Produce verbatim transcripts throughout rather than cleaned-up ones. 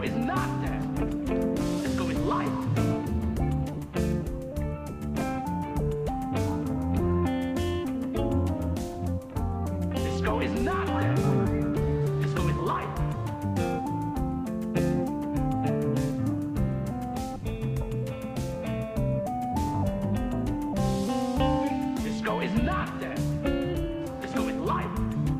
is not death. Disco is life. Disco is not death. Disco is life. Disco is not death. Disco is life.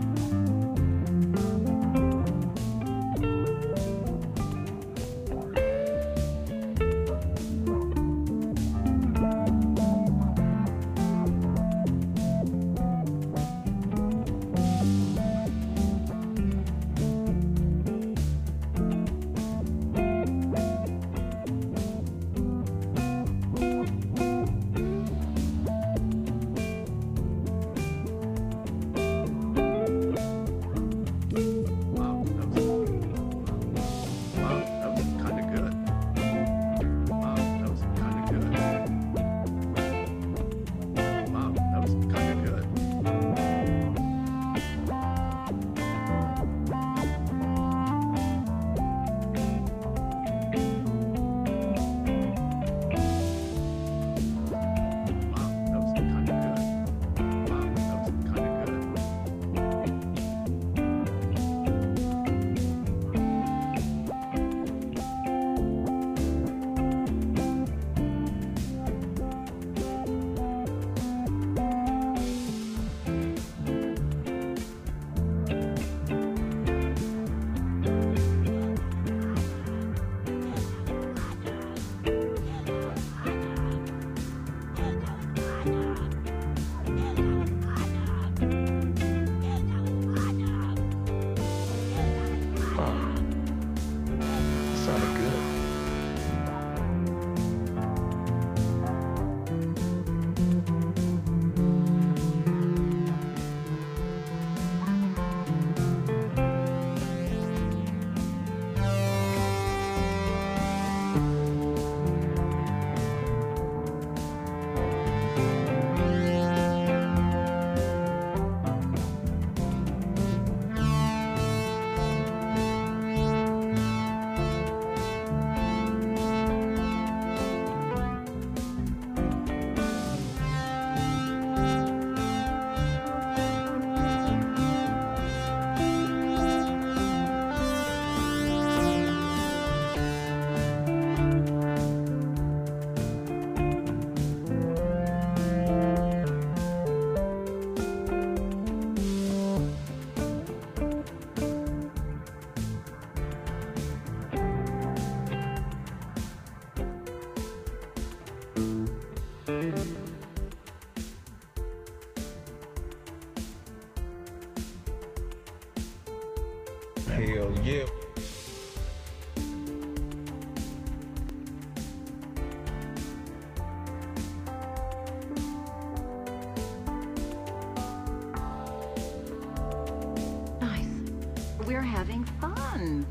Sounded good. Hell yeah. Nice. We're having fun.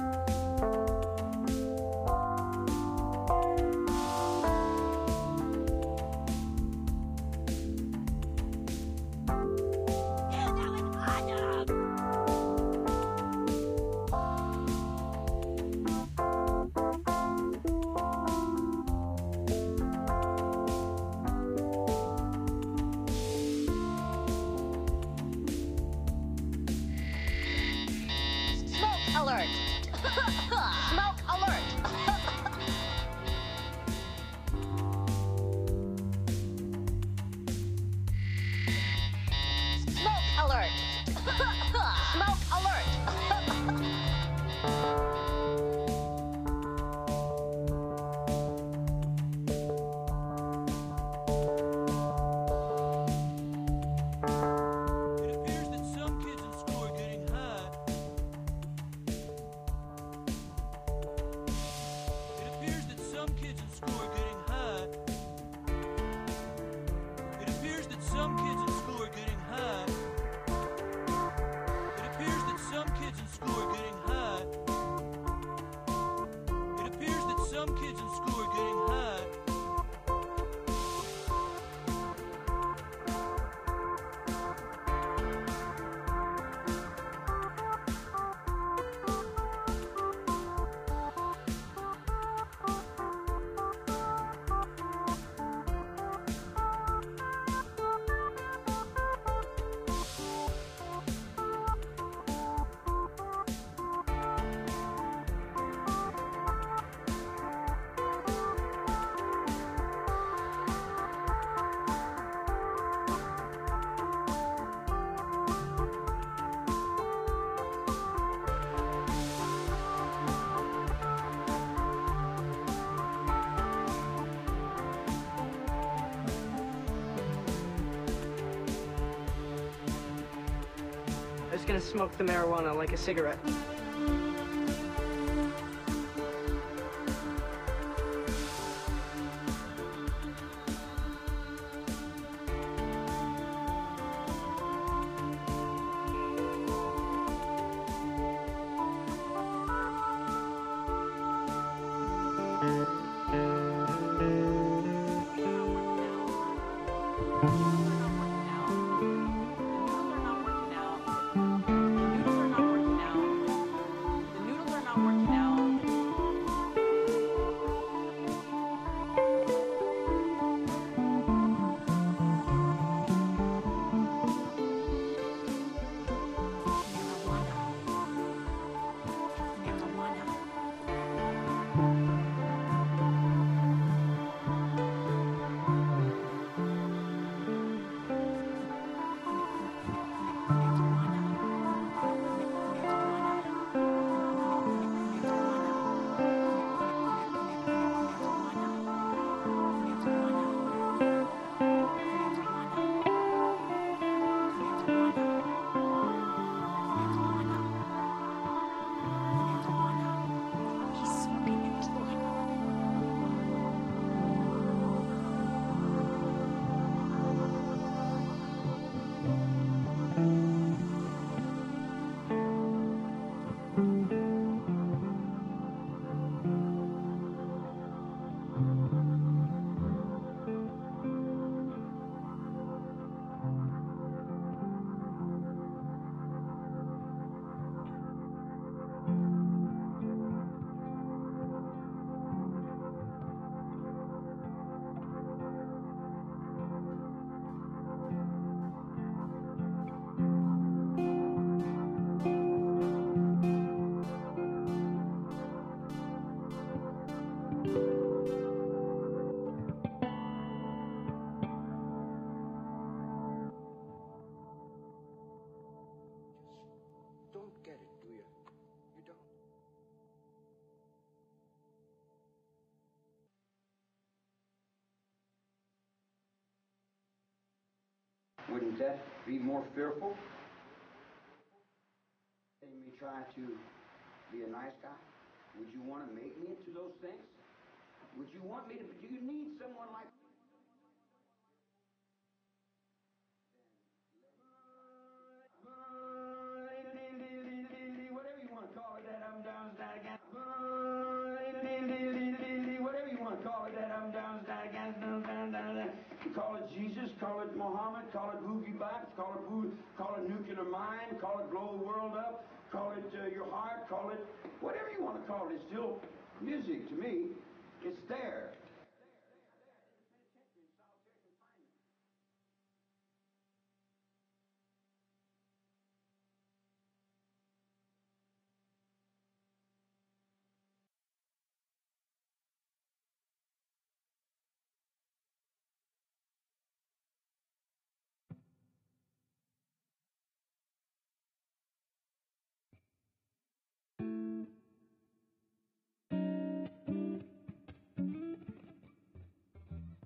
Alert! Smoke alert! Smoke alert! Smoke alert! It appears that some kids in school are getting high. just gonna smoke the marijuana like a cigarette. Don't get it, do you? You don't. Wouldn't that be more fearful than me try to be a nice guy? Would you want to make me into those things? Would you want me to? Do you need someone like? Whatever you want to call it, that I'm down, that again. Whatever you want to call it, that I'm down, that again. Call it Jesus, call it Muhammad, call it Boogie Box, call it Boo, call it Nuclear Mind, call it Blow the World Up, call it uh, Your Heart, call it whatever you want to call it. It's still music to me. It's there.